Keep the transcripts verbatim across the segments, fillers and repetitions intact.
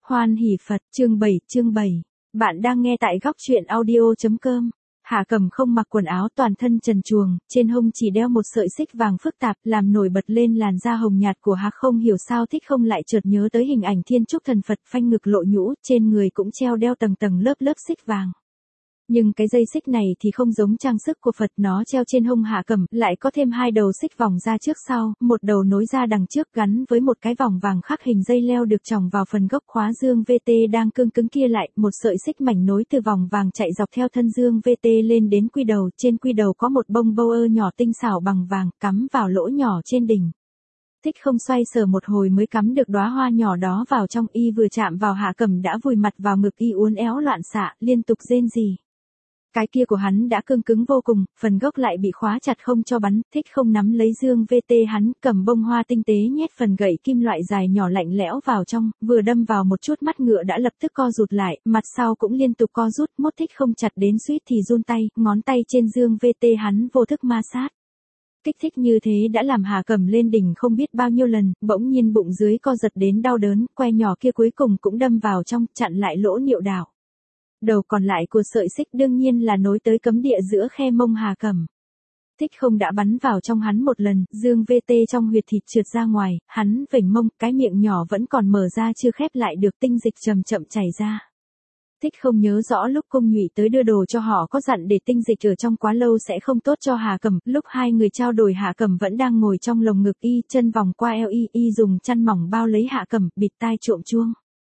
Hoan hỷ Phật, chương bảy, chương bảy. Bạn đang nghe tại góc truyện audio.com. Hạ Cẩm không mặc quần áo, toàn thân trần truồng, trên hông chỉ đeo một sợi xích vàng phức tạp, làm nổi bật lên làn da hồng nhạt của Hạ. Không hiểu sao Thích Không lại chợt nhớ tới hình ảnh Thiên Trúc Thần Phật phanh ngực lộ nhũ, trên người cũng treo đeo tầng tầng lớp lớp xích vàng. Nhưng cái dây xích này thì không giống trang sức của Phật, nó treo trên hông Hạ Cẩm, lại có thêm hai đầu xích vòng ra trước sau, một đầu nối ra đằng trước gắn với một cái vòng vàng khắc hình dây leo được tròng vào phần gốc khóa dương vê tê đang cương cứng kia lại, một sợi xích mảnh nối từ vòng vàng chạy dọc theo thân dương vê tê lên đến quy đầu, trên quy đầu có một bông bâu ơ nhỏ tinh xảo bằng vàng, cắm vào lỗ nhỏ trên đỉnh. Thích Không xoay sở một hồi mới cắm được đóa hoa nhỏ đó vào trong, y vừa chạm vào Hạ Cẩm đã vùi mặt vào ngực y uốn éo loạn xạ, liên tục rên rỉ. Cái kia của hắn đã cương cứng vô cùng, phần gốc lại bị khóa chặt không cho bắn. Thích Không nắm lấy dương vê tê hắn, cầm bông hoa tinh tế nhét phần gậy kim loại dài nhỏ lạnh lẽo vào trong, vừa đâm vào một chút mắt ngựa đã lập tức co rụt lại, mặt sau cũng liên tục co rút, mốt Thích Không chặt đến suýt thì run tay, ngón tay trên dương vê tê hắn vô thức ma sát. Kích thích như thế đã làm Hạ Cẩm lên đỉnh không biết bao nhiêu lần, bỗng nhiên bụng dưới co giật đến đau đớn, que nhỏ kia cuối cùng cũng đâm vào trong, chặn lại lỗ niệu đạo. Đầu còn lại của sợi xích đương nhiên là nối tới cấm địa giữa khe mông Hạ Cẩm. Thích Không đã bắn vào trong hắn một lần, dương vê tê trong huyệt thịt trượt ra ngoài, hắn vểnh mông, cái miệng nhỏ vẫn còn mở ra chưa khép lại được, tinh dịch chậm chậm chảy ra. Thích Không nhớ rõ lúc Cung Nhụy tới đưa đồ cho họ có dặn để tinh dịch ở trong quá lâu sẽ không tốt cho Hạ Cẩm, lúc hai người trao đổi Hạ Cẩm vẫn đang ngồi trong lồng ngực y, chân vòng qua eo y, y dùng chăn mỏng bao lấy Hạ Cẩm, bịt tai trộm chuông.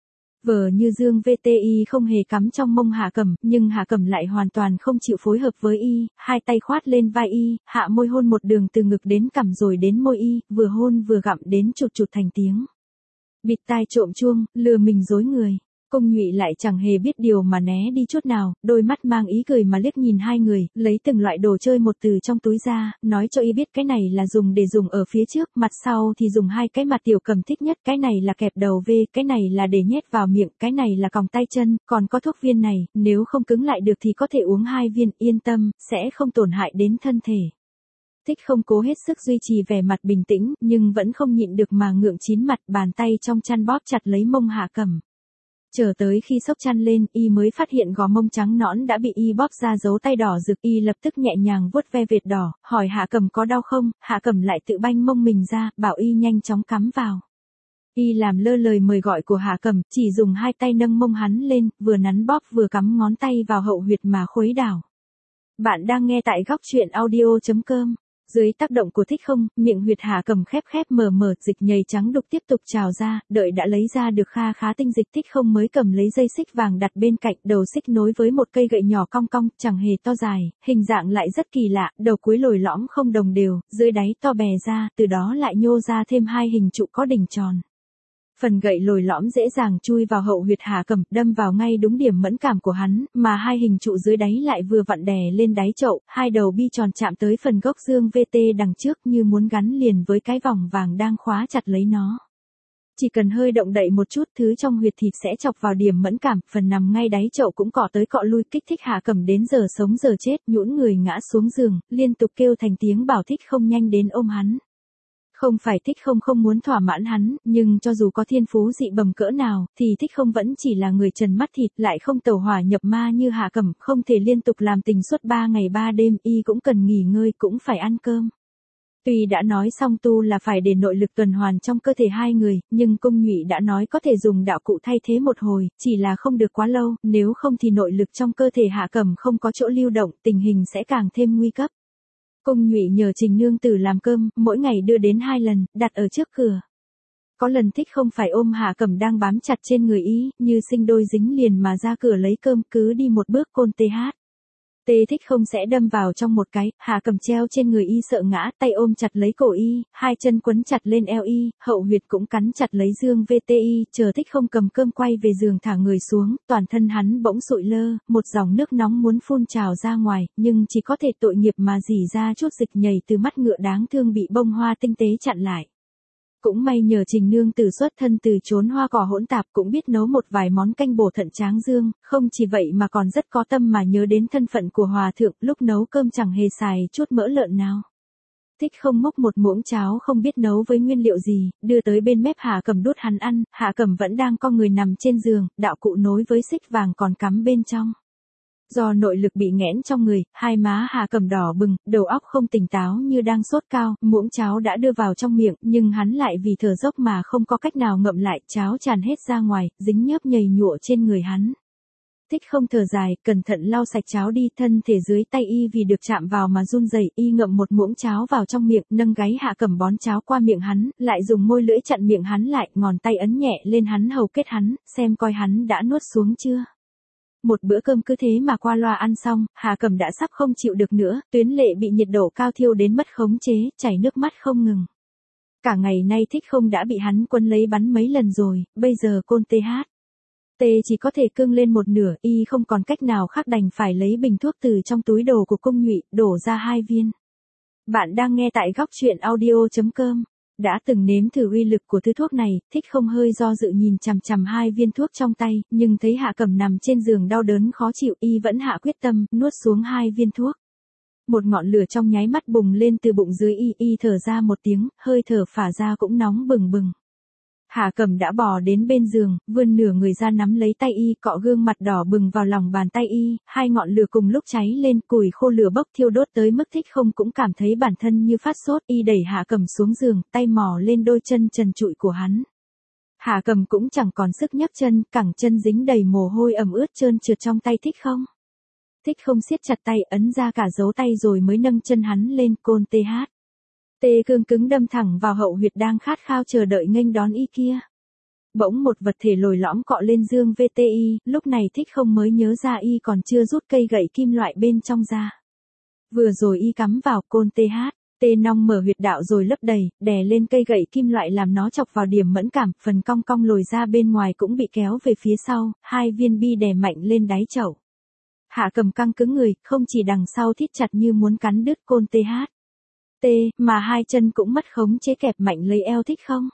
Vờ như dương vê tê y không hề cắm trong mông Hạ Cẩm, nhưng Hạ Cẩm lại hoàn toàn không chịu phối hợp với y, hai tay khoát lên vai y, hạ môi hôn một đường từ ngực đến cằm rồi đến môi y, vừa hôn vừa gặm đến chụt chụt thành tiếng. Bịt tai trộm chuông, lừa mình dối người. Cung Nhụy lại chẳng hề biết điều mà né đi chút nào, đôi mắt mang ý cười mà liếc nhìn hai người, lấy từng loại đồ chơi một từ trong túi ra, nói cho y biết cái này là dùng để dùng ở phía trước, mặt sau thì dùng hai cái mặt Tiểu Cầm thích nhất, cái này là kẹp đầu V, cái này là để nhét vào miệng, cái này là còng tay chân, còn có thuốc viên này, nếu không cứng lại được thì có thể uống hai viên, yên tâm, sẽ không tổn hại đến thân thể. Thích Không cố hết sức duy trì vẻ mặt bình tĩnh, nhưng vẫn không nhịn được mà ngượng chín mặt, bàn tay trong chăn bóp chặt lấy mông Hạ Cẩm. Chờ tới khi xốc chăn lên, y mới phát hiện gò mông trắng nõn đã bị y bóp ra dấu tay đỏ rực, y lập tức nhẹ nhàng vuốt ve vệt đỏ, hỏi Hạ Cẩm có đau không, Hạ Cẩm lại tự banh mông mình ra, bảo y nhanh chóng cắm vào. Y làm lơ lời mời gọi của Hạ Cẩm, chỉ dùng hai tay nâng mông hắn lên, vừa nắn bóp vừa cắm ngón tay vào hậu huyệt mà khuấy đảo. Bạn đang nghe tại góc truyện audio.com. Dưới tác động của Thích Không, miệng huyệt Hạ Cẩm khép khép mở mở, dịch nhầy trắng đục tiếp tục trào ra, đợi đã lấy ra được kha khá tinh dịch, Thích Không mới cầm lấy dây xích vàng đặt bên cạnh, đầu xích nối với một cây gậy nhỏ cong cong, chẳng hề to dài, hình dạng lại rất kỳ lạ, đầu cuối lồi lõm không đồng đều, dưới đáy to bè ra, từ đó lại nhô ra thêm hai hình trụ có đỉnh tròn. Phần gậy lồi lõm dễ dàng chui vào hậu huyệt Hạ Cẩm, đâm vào ngay đúng điểm mẫn cảm của hắn, mà hai hình trụ dưới đáy lại vừa vặn đè lên đáy chậu, hai đầu bi tròn chạm tới phần gốc dương vê tê đằng trước như muốn gắn liền với cái vòng vàng đang khóa chặt lấy nó. Chỉ cần hơi động đậy một chút, thứ trong huyệt thịt sẽ chọc vào điểm mẫn cảm, phần nằm ngay đáy chậu cũng cọ tới cọ lui, kích thích Hạ Cẩm đến giờ sống giờ chết, nhũn người ngã xuống giường, liên tục kêu thành tiếng bảo Thích Không nhanh đến ôm hắn. Không phải Thích Không không muốn thỏa mãn hắn, nhưng cho dù có thiên phú dị bẩm cỡ nào, thì Thích Không vẫn chỉ là người trần mắt thịt, lại không tẩu hỏa nhập ma như Hạ Cẩm, không thể liên tục làm tình suốt ba ngày ba đêm, y cũng cần nghỉ ngơi, cũng phải ăn cơm. Tuy đã nói xong tu là phải để nội lực tuần hoàn trong cơ thể hai người, nhưng Cung Nhụy đã nói có thể dùng đạo cụ thay thế một hồi, chỉ là không được quá lâu, nếu không thì nội lực trong cơ thể Hạ Cẩm không có chỗ lưu động, tình hình sẽ càng thêm nguy cấp. Cung Nhụy nhờ Trình nương tử làm cơm, mỗi ngày đưa đến hai lần, đặt ở trước cửa. Có lần Thích Không phải ôm Hạ Cẩm đang bám chặt trên người ý, như sinh đôi dính liền mà ra cửa lấy cơm, cứ đi một bước côn tê hát. Tê Thích Không sẽ đâm vào trong một cái, Hạ Cẩm treo trên người y sợ ngã, tay ôm chặt lấy cổ y, hai chân quấn chặt lên eo y, hậu huyệt cũng cắn chặt lấy dương vê tê y, chờ Thích Không cầm cơm quay về giường thả người xuống, toàn thân hắn bỗng sụi lơ, một dòng nước nóng muốn phun trào ra ngoài, nhưng chỉ có thể tội nghiệp mà rỉ ra chút dịch nhầy từ mắt ngựa đáng thương bị bông hoa tinh tế chặn lại. Cũng may nhờ Trình nương tử xuất thân từ chốn hoa cỏ hỗn tạp, cũng biết nấu một vài món canh bổ thận tráng dương, không chỉ vậy mà còn rất có tâm mà nhớ đến thân phận của hòa thượng, lúc nấu cơm chẳng hề xài chút mỡ lợn nào. Thích không múc một muỗng cháo không biết nấu với nguyên liệu gì, đưa tới bên mép Hạ Cẩm đút hắn ăn, Hạ Cẩm vẫn đang co người nằm trên giường, đạo cụ nối với xích vàng còn cắm bên trong. Do nội lực bị nghẽn trong người, hai má Hạ Cẩm đỏ bừng, đầu óc không tỉnh táo như đang sốt cao, muỗng cháo đã đưa vào trong miệng, nhưng hắn lại vì thở dốc mà không có cách nào ngậm lại, cháo tràn hết ra ngoài, dính nhớp nhầy nhụa trên người hắn. Thích không thở dài, cẩn thận lau sạch cháo đi, thân thể dưới tay y vì được chạm vào mà run rẩy, y ngậm một muỗng cháo vào trong miệng, nâng gáy Hạ Cẩm bón cháo qua miệng hắn, lại dùng môi lưỡi chặn miệng hắn lại, ngón tay ấn nhẹ lên hắn hầu kết hắn, xem coi hắn đã nuốt xuống chưa. Một bữa cơm cứ thế mà qua loa ăn xong, Hạ Cẩm đã sắp không chịu được nữa, tuyến lệ bị nhiệt độ cao thiêu đến mất khống chế, chảy nước mắt không ngừng. Cả ngày nay Thích không đã bị hắn quấn lấy bắn mấy lần rồi, bây giờ côn tê hát. Tê chỉ có thể cương lên một nửa, y không còn cách nào khác đành phải lấy bình thuốc từ trong túi đồ của cung nhụy, đổ ra hai viên. Bạn đang nghe tại góc truyện audio chấm com. Đã từng nếm thử uy lực của thứ thuốc này, Thích không hơi do dự nhìn chằm chằm hai viên thuốc trong tay, nhưng thấy Hạ Cẩm nằm trên giường đau đớn khó chịu, y vẫn hạ quyết tâm, nuốt xuống hai viên thuốc. Một ngọn lửa trong nháy mắt bùng lên từ bụng dưới y, y thở ra một tiếng, hơi thở phả ra cũng nóng bừng bừng. Hạ Cẩm đã bò đến bên giường, vươn nửa người ra nắm lấy tay y, cọ gương mặt đỏ bừng vào lòng bàn tay y, hai ngọn lửa cùng lúc cháy lên, củi khô lửa bốc thiêu đốt tới mức Thích không cũng cảm thấy bản thân như phát sốt, y đẩy Hạ Cẩm xuống giường, tay mò lên đôi chân trần trụi của hắn. Hạ Cẩm cũng chẳng còn sức nhấc chân, cẳng chân dính đầy mồ hôi ẩm ướt trơn trượt trong tay Thích không. Thích không siết chặt tay, ấn ra cả dấu tay rồi mới nâng chân hắn lên, côn tê hát. Tê cương cứng đâm thẳng vào hậu huyệt đang khát khao chờ đợi nghênh đón y kia. Bỗng một vật thể lồi lõm cọ lên dương vê tê i, lúc này Thích không mới nhớ ra y còn chưa rút cây gậy kim loại bên trong ra. Vừa rồi y cắm vào côn tê hát, tê nong mở huyệt đạo rồi lấp đầy, đè lên cây gậy kim loại làm nó chọc vào điểm mẫn cảm, phần cong cong lồi ra bên ngoài cũng bị kéo về phía sau, hai viên bi đè mạnh lên đáy chậu. Hạ Cẩm căng cứng người, không chỉ đằng sau thít chặt như muốn cắn đứt côn tê hát. Tê, mà hai chân cũng mất khống chế kẹp mạnh lấy eo Thích không.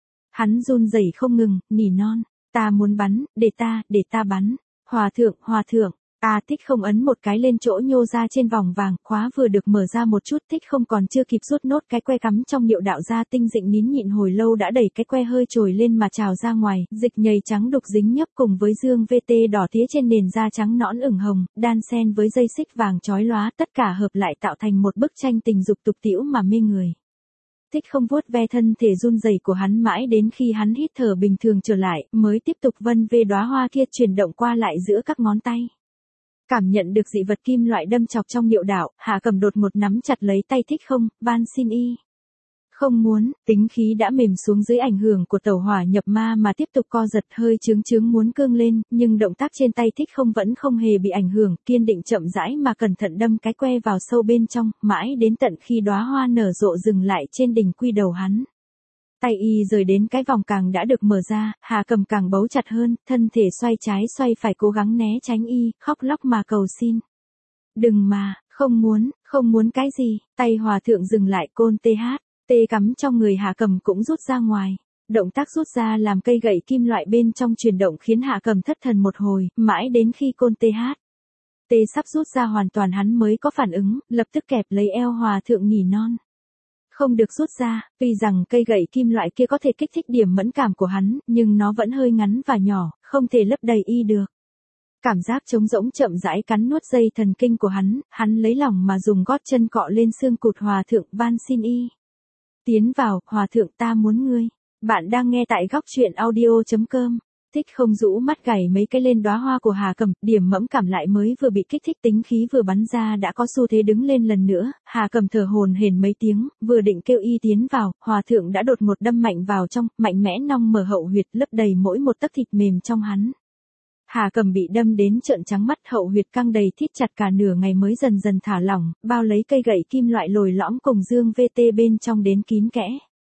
Hắn run rẩy không ngừng, nỉ non, ta muốn bắn, để ta, để ta bắn, hòa thượng, hòa thượng, ta Thích không ấn một cái lên chỗ nhô ra trên vòng vàng, khóa vừa được mở ra một chút, Thích không còn chưa kịp rút nốt cái que cắm trong niệu đạo ra, tinh dịnh nín nhịn hồi lâu đã đẩy cái que hơi trồi lên mà trào ra ngoài, dịch nhầy trắng đục dính nhấp cùng với dương vê tê đỏ tía trên nền da trắng nõn ửng hồng, đan xen với dây xích vàng chói lóa, tất cả hợp lại tạo thành một bức tranh tình dục tục tĩu mà mê người. Thích không vuốt ve thân thể run rẩy của hắn mãi đến khi hắn hít thở bình thường trở lại, mới tiếp tục vân vê đóa hoa kia chuyển động qua lại giữa các ngón tay. Cảm nhận được dị vật kim loại đâm chọc trong niệu đạo, Hạ Cẩm đột ngột nắm chặt lấy tay Thích không, van xin y. Không muốn, tính khí đã mềm xuống dưới ảnh hưởng của tẩu hỏa nhập ma mà tiếp tục co giật hơi chướng chướng muốn cương lên, nhưng động tác trên tay Thích không vẫn không hề bị ảnh hưởng, kiên định chậm rãi mà cẩn thận đâm cái que vào sâu bên trong, mãi đến tận khi đóa hoa nở rộ dừng lại trên đỉnh quy đầu hắn. Tay y rời đến cái vòng càng đã được mở ra, Hạ Cẩm càng bấu chặt hơn, thân thể xoay trái xoay phải cố gắng né tránh y, khóc lóc mà cầu xin. Đừng mà, không muốn, không muốn cái gì, tay hòa thượng dừng lại, côn tê hát, tê cắm trong người Hạ Cẩm cũng rút ra ngoài. Động tác rút ra làm cây gậy kim loại bên trong chuyển động khiến Hạ Cẩm thất thần một hồi, mãi đến khi côn tê hát. Tê sắp rút ra hoàn toàn hắn mới có phản ứng, lập tức kẹp lấy eo hòa thượng nỉ non. Không được rút ra, tuy rằng cây gậy kim loại kia có thể kích thích điểm mẫn cảm của hắn, nhưng nó vẫn hơi ngắn và nhỏ, không thể lấp đầy y được. Cảm giác trống rỗng chậm rãi cắn nuốt dây thần kinh của hắn, hắn lấy lòng mà dùng gót chân cọ lên xương cụt hòa thượng, van xin y. Tiến vào, hòa thượng ta muốn ngươi. Bạn đang nghe tại góc truyện audio chấm com. Thích không rũ mắt gảy mấy cái lên đóa hoa của Hạ Cẩm, điểm mẫn cảm lại mới vừa bị kích thích tính khí vừa bắn ra đã có xu thế đứng lên lần nữa, Hạ Cẩm thở hổn hển mấy tiếng, vừa định kêu y tiến vào, hòa thượng đã đột ngột đâm mạnh vào trong, mạnh mẽ nong mở hậu huyệt lấp đầy mỗi một tấc thịt mềm trong hắn. Hạ Cẩm bị đâm đến trợn trắng mắt, hậu huyệt căng đầy thít chặt cả nửa ngày mới dần dần thả lỏng, bao lấy cây gậy kim loại lồi lõm cùng dương vê tê bên trong đến kín kẽ.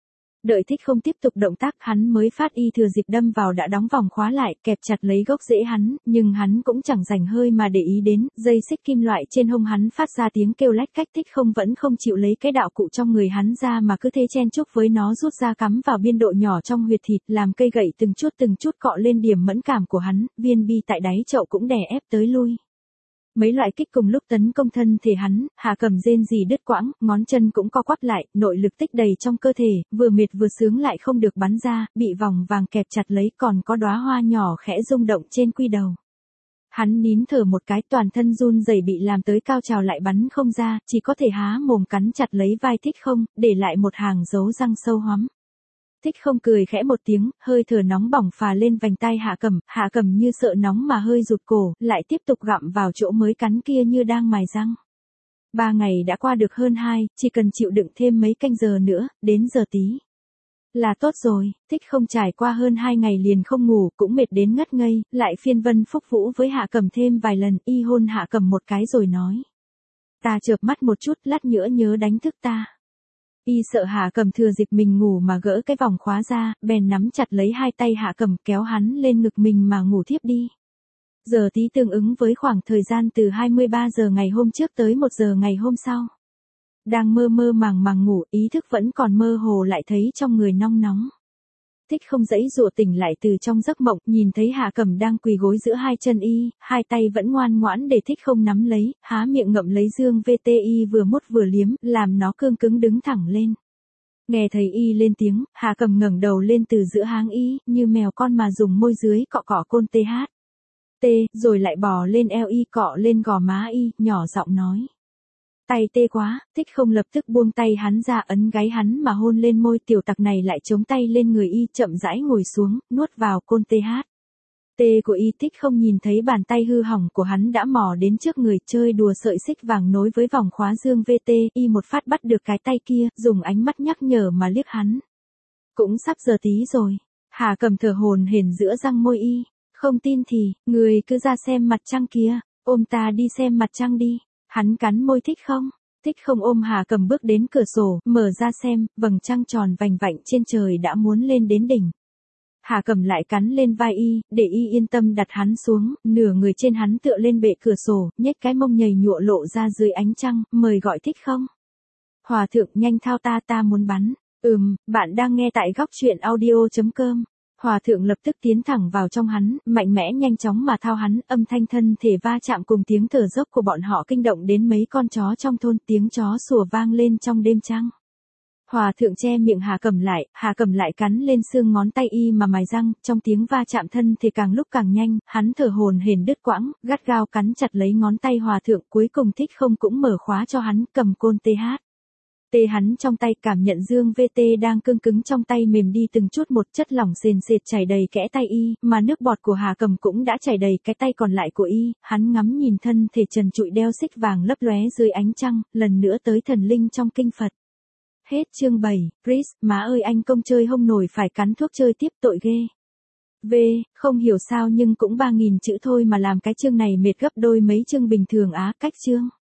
Đợi Thích không tiếp tục động tác hắn mới phát y thừa dịp đâm vào đã đóng vòng khóa lại, kẹp chặt lấy gốc rễ hắn, nhưng hắn cũng chẳng rảnh hơi mà để ý đến, dây xích kim loại trên hông hắn phát ra tiếng kêu lách cách. Thích không vẫn không chịu lấy cái đạo cụ trong người hắn ra mà cứ thế chen chúc với nó rút ra cắm vào biên độ nhỏ trong huyệt thịt, làm cây gậy từng chút từng chút cọ lên điểm mẫn cảm của hắn, viên bi tại đáy chậu cũng đè ép tới lui. Mấy loại kích cùng lúc tấn công thân thể hắn, Hạ Cẩm rên rỉ đứt quãng, ngón chân cũng co quắp lại, nội lực tích đầy trong cơ thể, vừa mệt vừa sướng lại không được bắn ra, bị vòng vàng kẹp chặt lấy, còn có đóa hoa nhỏ khẽ rung động trên quy đầu. Hắn nín thở một cái, toàn thân run rẩy bị làm tới cao trào lại bắn không ra, chỉ có thể há mồm cắn chặt lấy vai Thích Không, để lại một hàng dấu răng sâu hoắm. Thích Không cười khẽ một tiếng, hơi thở nóng bỏng phà lên vành tai Hạ Cẩm, Hạ Cẩm như sợ nóng mà hơi rụt cổ, lại tiếp tục gặm vào chỗ mới cắn kia như đang mài răng. Ba ngày đã qua được hơn hai, chỉ cần chịu đựng thêm mấy canh giờ nữa, đến giờ tí là tốt rồi. Thích Không trải qua hơn hai ngày liền không ngủ, cũng mệt đến ngất ngây, lại phiên vân phúc vũ với Hạ Cẩm thêm vài lần, y hôn Hạ Cẩm một cái rồi nói. Ta chợp mắt một chút, lát nữa nhớ đánh thức ta. Y sợ Hạ Cẩm thừa dịp mình ngủ mà gỡ cái vòng khóa ra, bèn nắm chặt lấy hai tay Hạ Cẩm kéo hắn lên ngực mình mà ngủ thiếp đi. Giờ tí tương ứng với khoảng thời gian từ hai mươi ba giờ ngày hôm trước tới một giờ ngày hôm sau. Đang mơ mơ màng màng ngủ, ý thức vẫn còn mơ hồ lại thấy trong người nong nóng. Thích Không dãy dụa tỉnh lại từ trong giấc mộng, nhìn thấy Hạ Cẩm đang quỳ gối giữa hai chân y, hai tay vẫn ngoan ngoãn để Thích Không nắm lấy, há miệng ngậm lấy dương vê tê y vừa mút vừa liếm, làm nó cương cứng đứng thẳng lên. Nghe thấy y lên tiếng, Hạ Cẩm ngẩng đầu lên từ giữa háng y, như mèo con mà dùng môi dưới cọ cọ côn tê hát. Tê, rồi lại bò lên eo y cọ lên gò má y, nhỏ giọng nói. Tay tê quá, Thích Không lập tức buông tay hắn ra ấn gáy hắn mà hôn lên môi, tiểu tặc này lại chống tay lên người y chậm rãi ngồi xuống, nuốt vào côn tê hát. Tê của y. Thích Không nhìn thấy bàn tay hư hỏng của hắn đã mò đến trước người chơi đùa sợi xích vàng nối với vòng khóa dương vê tê, y một phát bắt được cái tay kia, dùng ánh mắt nhắc nhở mà liếc hắn. Cũng sắp giờ tí rồi. Hạ Cẩm thở hổn hển giữa răng môi y. Không tin thì, người cứ ra xem mặt trăng kia, ôm ta đi xem mặt trăng đi. Hắn cắn môi Thích Không. Thích Không ôm Hạ Cẩm bước đến cửa sổ, mở ra xem, vầng trăng tròn vành vạnh trên trời đã muốn lên đến đỉnh. Hạ Cẩm lại cắn lên vai y, để y yên tâm đặt hắn xuống, nửa người trên hắn tựa lên bệ cửa sổ, nhếch cái mông nhầy nhụa lộ ra dưới ánh trăng, mời gọi Thích Không. Hòa thượng nhanh thao ta ta muốn bắn. Ừm, bạn đang nghe tại góc truyện audio chấm com. Hòa thượng lập tức tiến thẳng vào trong hắn, mạnh mẽ nhanh chóng mà thao hắn, âm thanh thân thể va chạm cùng tiếng thở dốc của bọn họ kinh động đến mấy con chó trong thôn, tiếng chó sủa vang lên trong đêm trăng. Hòa thượng che miệng Hạ Cẩm lại, Hạ Cẩm lại cắn lên xương ngón tay y mà mài răng, trong tiếng va chạm thân thể càng lúc càng nhanh, hắn thở hổn hển đứt quãng, gắt gao cắn chặt lấy ngón tay Hòa thượng, cuối cùng Thích Không cũng mở khóa cho hắn, cầm côn tê hát. Tê hắn trong tay, cảm nhận dương vê tê đang cương cứng trong tay mềm đi từng chút một, chất lỏng sền sệt chảy đầy kẽ tay y, mà nước bọt của Hạ Cẩm cũng đã chảy đầy cái tay còn lại của y, hắn ngắm nhìn thân thể trần trụi đeo xích vàng lấp lóe dưới ánh trăng, lần nữa tới thần linh trong kinh Phật. Hết chương bảy, Chris, má ơi anh công chơi hông nổi phải cắn thuốc chơi tiếp tội ghê. V, không hiểu sao nhưng cũng ba nghìn chữ thôi mà làm cái chương này mệt gấp đôi mấy chương bình thường á, cách chương.